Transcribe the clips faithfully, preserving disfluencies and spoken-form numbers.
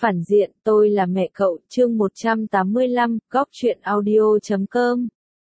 Phản diện, tôi là mẹ cậu, chương một trăm tám mươi lăm, góc truyện audio chấm com.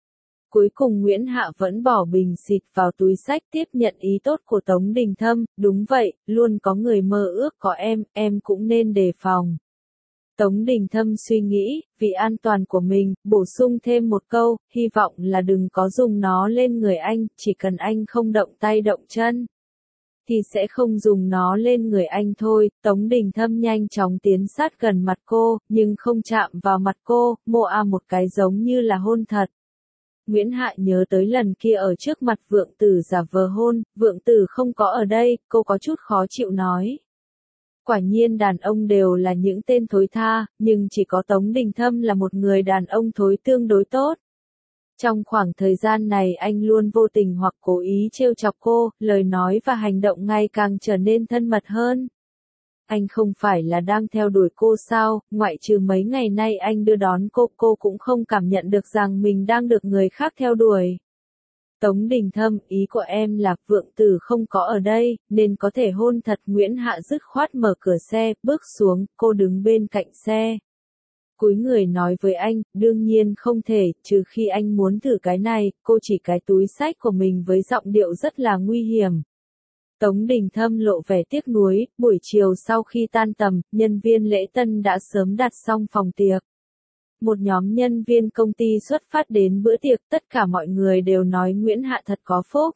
Cuối cùng Nguyễn Hạ vẫn bỏ bình xịt vào túi xách tiếp nhận ý tốt của Tống Đình Thâm, đúng vậy, luôn có người mơ ước có em, em cũng nên đề phòng. Tống Đình Thâm suy nghĩ, vì an toàn của mình, bổ sung thêm một câu, hy vọng là đừng có dùng nó lên người anh, chỉ cần anh không động tay động chân thì sẽ không dùng nó lên người anh thôi. Tống Đình Thâm nhanh chóng tiến sát gần mặt cô, nhưng không chạm vào mặt cô, mô a một cái giống như là hôn thật. Nguyễn Hạ nhớ tới lần kia ở trước mặt Vượng Tử giả vờ hôn, Vượng Tử không có ở đây, cô có chút khó chịu nói. Quả nhiên đàn ông đều là những tên thối tha, nhưng chỉ có Tống Đình Thâm là một người đàn ông thối tương đối tốt. Trong khoảng thời gian này anh luôn vô tình hoặc cố ý trêu chọc cô, lời nói và hành động ngày càng trở nên thân mật hơn. Anh không phải là đang theo đuổi cô sao, ngoại trừ mấy ngày nay anh đưa đón cô, cô cũng không cảm nhận được rằng mình đang được người khác theo đuổi. Tống Đình Thâm, ý của em là Vượng Tử không có ở đây, nên có thể hôn thật. Nguyễn Hạ dứt khoát mở cửa xe, bước xuống, cô đứng bên cạnh xe. Cúi người nói với anh, đương nhiên không thể, trừ khi anh muốn thử cái này, cô chỉ cái túi xách của mình với giọng điệu rất là nguy hiểm. Tống Đình Thâm lộ vẻ tiếc nuối, buổi chiều sau khi tan tầm, nhân viên lễ tân đã sớm đặt xong phòng tiệc. Một nhóm nhân viên công ty xuất phát đến bữa tiệc, tất cả mọi người đều nói Nguyễn Hạ thật có phúc.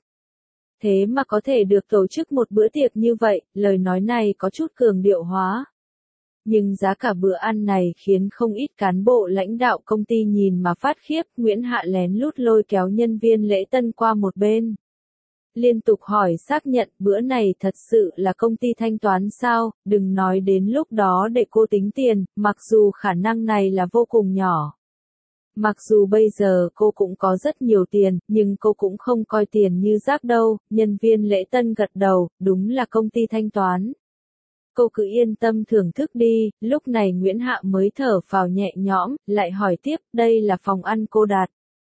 Thế mà có thể được tổ chức một bữa tiệc như vậy, lời nói này có chút cường điệu hóa. Nhưng giá cả bữa ăn này khiến không ít cán bộ lãnh đạo công ty nhìn mà phát khiếp. Nguyễn Hạ lén lút lôi kéo nhân viên lễ tân qua một bên. Liên tục hỏi xác nhận bữa này thật sự là công ty thanh toán sao, đừng nói đến lúc đó để cô tính tiền, mặc dù khả năng này là vô cùng nhỏ. Mặc dù bây giờ cô cũng có rất nhiều tiền, nhưng cô cũng không coi tiền như rác đâu. Nhân viên lễ tân gật đầu, đúng là công ty thanh toán. Cô cứ yên tâm thưởng thức đi. Lúc này Nguyễn Hạ mới thở phào nhẹ nhõm, lại hỏi tiếp, đây là phòng ăn cô đặt.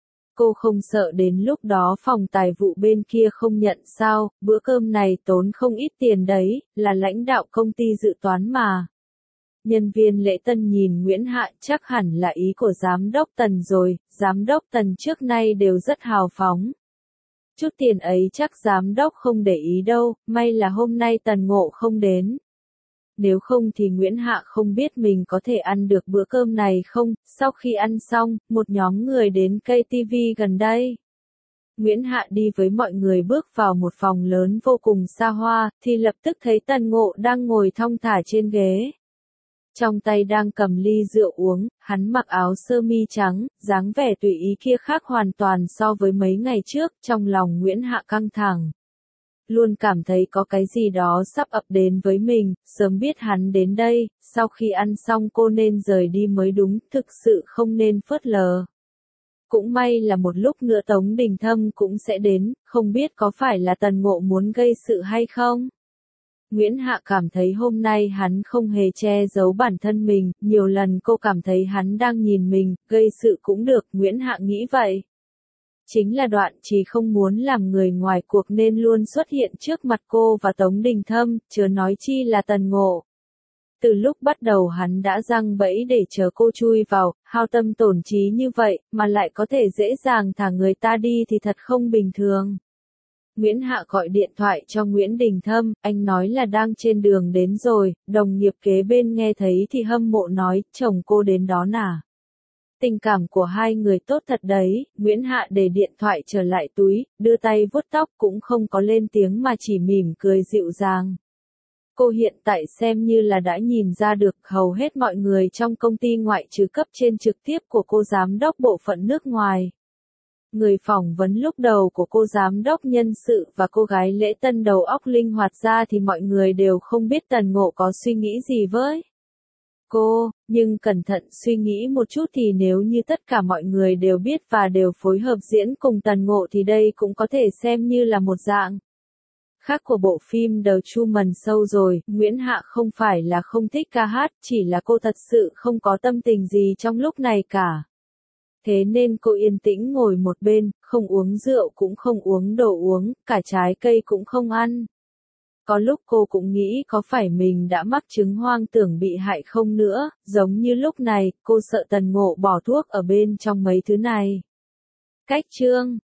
Cô không sợ đến lúc đó phòng tài vụ bên kia không nhận sao, bữa cơm này tốn không ít tiền đấy, là lãnh đạo công ty dự toán mà. Nhân viên lễ tân nhìn Nguyễn Hạ, chắc hẳn là ý của giám đốc Tần rồi, giám đốc Tần trước nay đều rất hào phóng. Chút tiền ấy chắc giám đốc không để ý đâu, may là hôm nay Tần Ngộ không đến. Nếu không thì Nguyễn Hạ không biết mình có thể ăn được bữa cơm này không. Sau khi ăn xong, một nhóm người đến cây ti vi gần đây. Nguyễn Hạ đi với mọi người bước vào một phòng lớn vô cùng xa hoa, thì lập tức thấy Tần Ngộ đang ngồi thong thả trên ghế. Trong tay đang cầm ly rượu uống, hắn mặc áo sơ mi trắng, dáng vẻ tùy ý kia khác hoàn toàn so với mấy ngày trước. Trong lòng Nguyễn Hạ căng thẳng. Luôn cảm thấy có cái gì đó sắp ập đến với mình, sớm biết hắn đến đây, sau khi ăn xong cô nên rời đi mới đúng, thực sự không nên phớt lờ. Cũng may là một lúc nữa Tống Đình Thâm cũng sẽ đến, không biết có phải là Tần Ngộ muốn gây sự hay không? Nguyễn Hạ cảm thấy hôm nay hắn không hề che giấu bản thân mình, nhiều lần cô cảm thấy hắn đang nhìn mình, gây sự cũng được, Nguyễn Hạ nghĩ vậy. Chính là Đoạn Trì không muốn làm người ngoài cuộc nên luôn xuất hiện trước mặt cô và Tống Đình Thâm, chớ nói chi là Tần Ngộ. Từ lúc bắt đầu hắn đã giăng bẫy để chờ cô chui vào, hao tâm tổn trí như vậy, mà lại có thể dễ dàng thả người ta đi thì thật không bình thường. Nguyễn Hạ gọi điện thoại cho Nguyễn Đình Thâm, anh nói là đang trên đường đến rồi, đồng nghiệp kế bên nghe thấy thì hâm mộ nói, chồng cô đến đó à? Tình cảm của hai người tốt thật đấy. Nguyễn Hạ để điện thoại trở lại túi, đưa tay vuốt tóc cũng không có lên tiếng mà chỉ mỉm cười dịu dàng. Cô hiện tại xem như là đã nhìn ra được hầu hết mọi người trong công ty ngoại trừ cấp trên trực tiếp của cô giám đốc bộ phận nước ngoài. Người phỏng vấn lúc đầu của cô giám đốc nhân sự và cô gái lễ tân đầu óc linh hoạt ra thì mọi người đều không biết Tần Ngộ có suy nghĩ gì với cô, nhưng cẩn thận suy nghĩ một chút thì nếu như tất cả mọi người đều biết và đều phối hợp diễn cùng Tần Ngộ thì đây cũng có thể xem như là một dạng khác của bộ phim The Truman Show rồi. Nguyễn Hạ không phải là không thích ca hát, chỉ là cô thật sự không có tâm tình gì trong lúc này cả. Thế nên cô yên tĩnh ngồi một bên, không uống rượu cũng không uống đồ uống, cả trái cây cũng không ăn. Có lúc cô cũng nghĩ có phải mình đã mắc chứng hoang tưởng bị hại không nữa, giống như lúc này, cô sợ Tần Ngộ bỏ thuốc ở bên trong mấy thứ này. Cách chương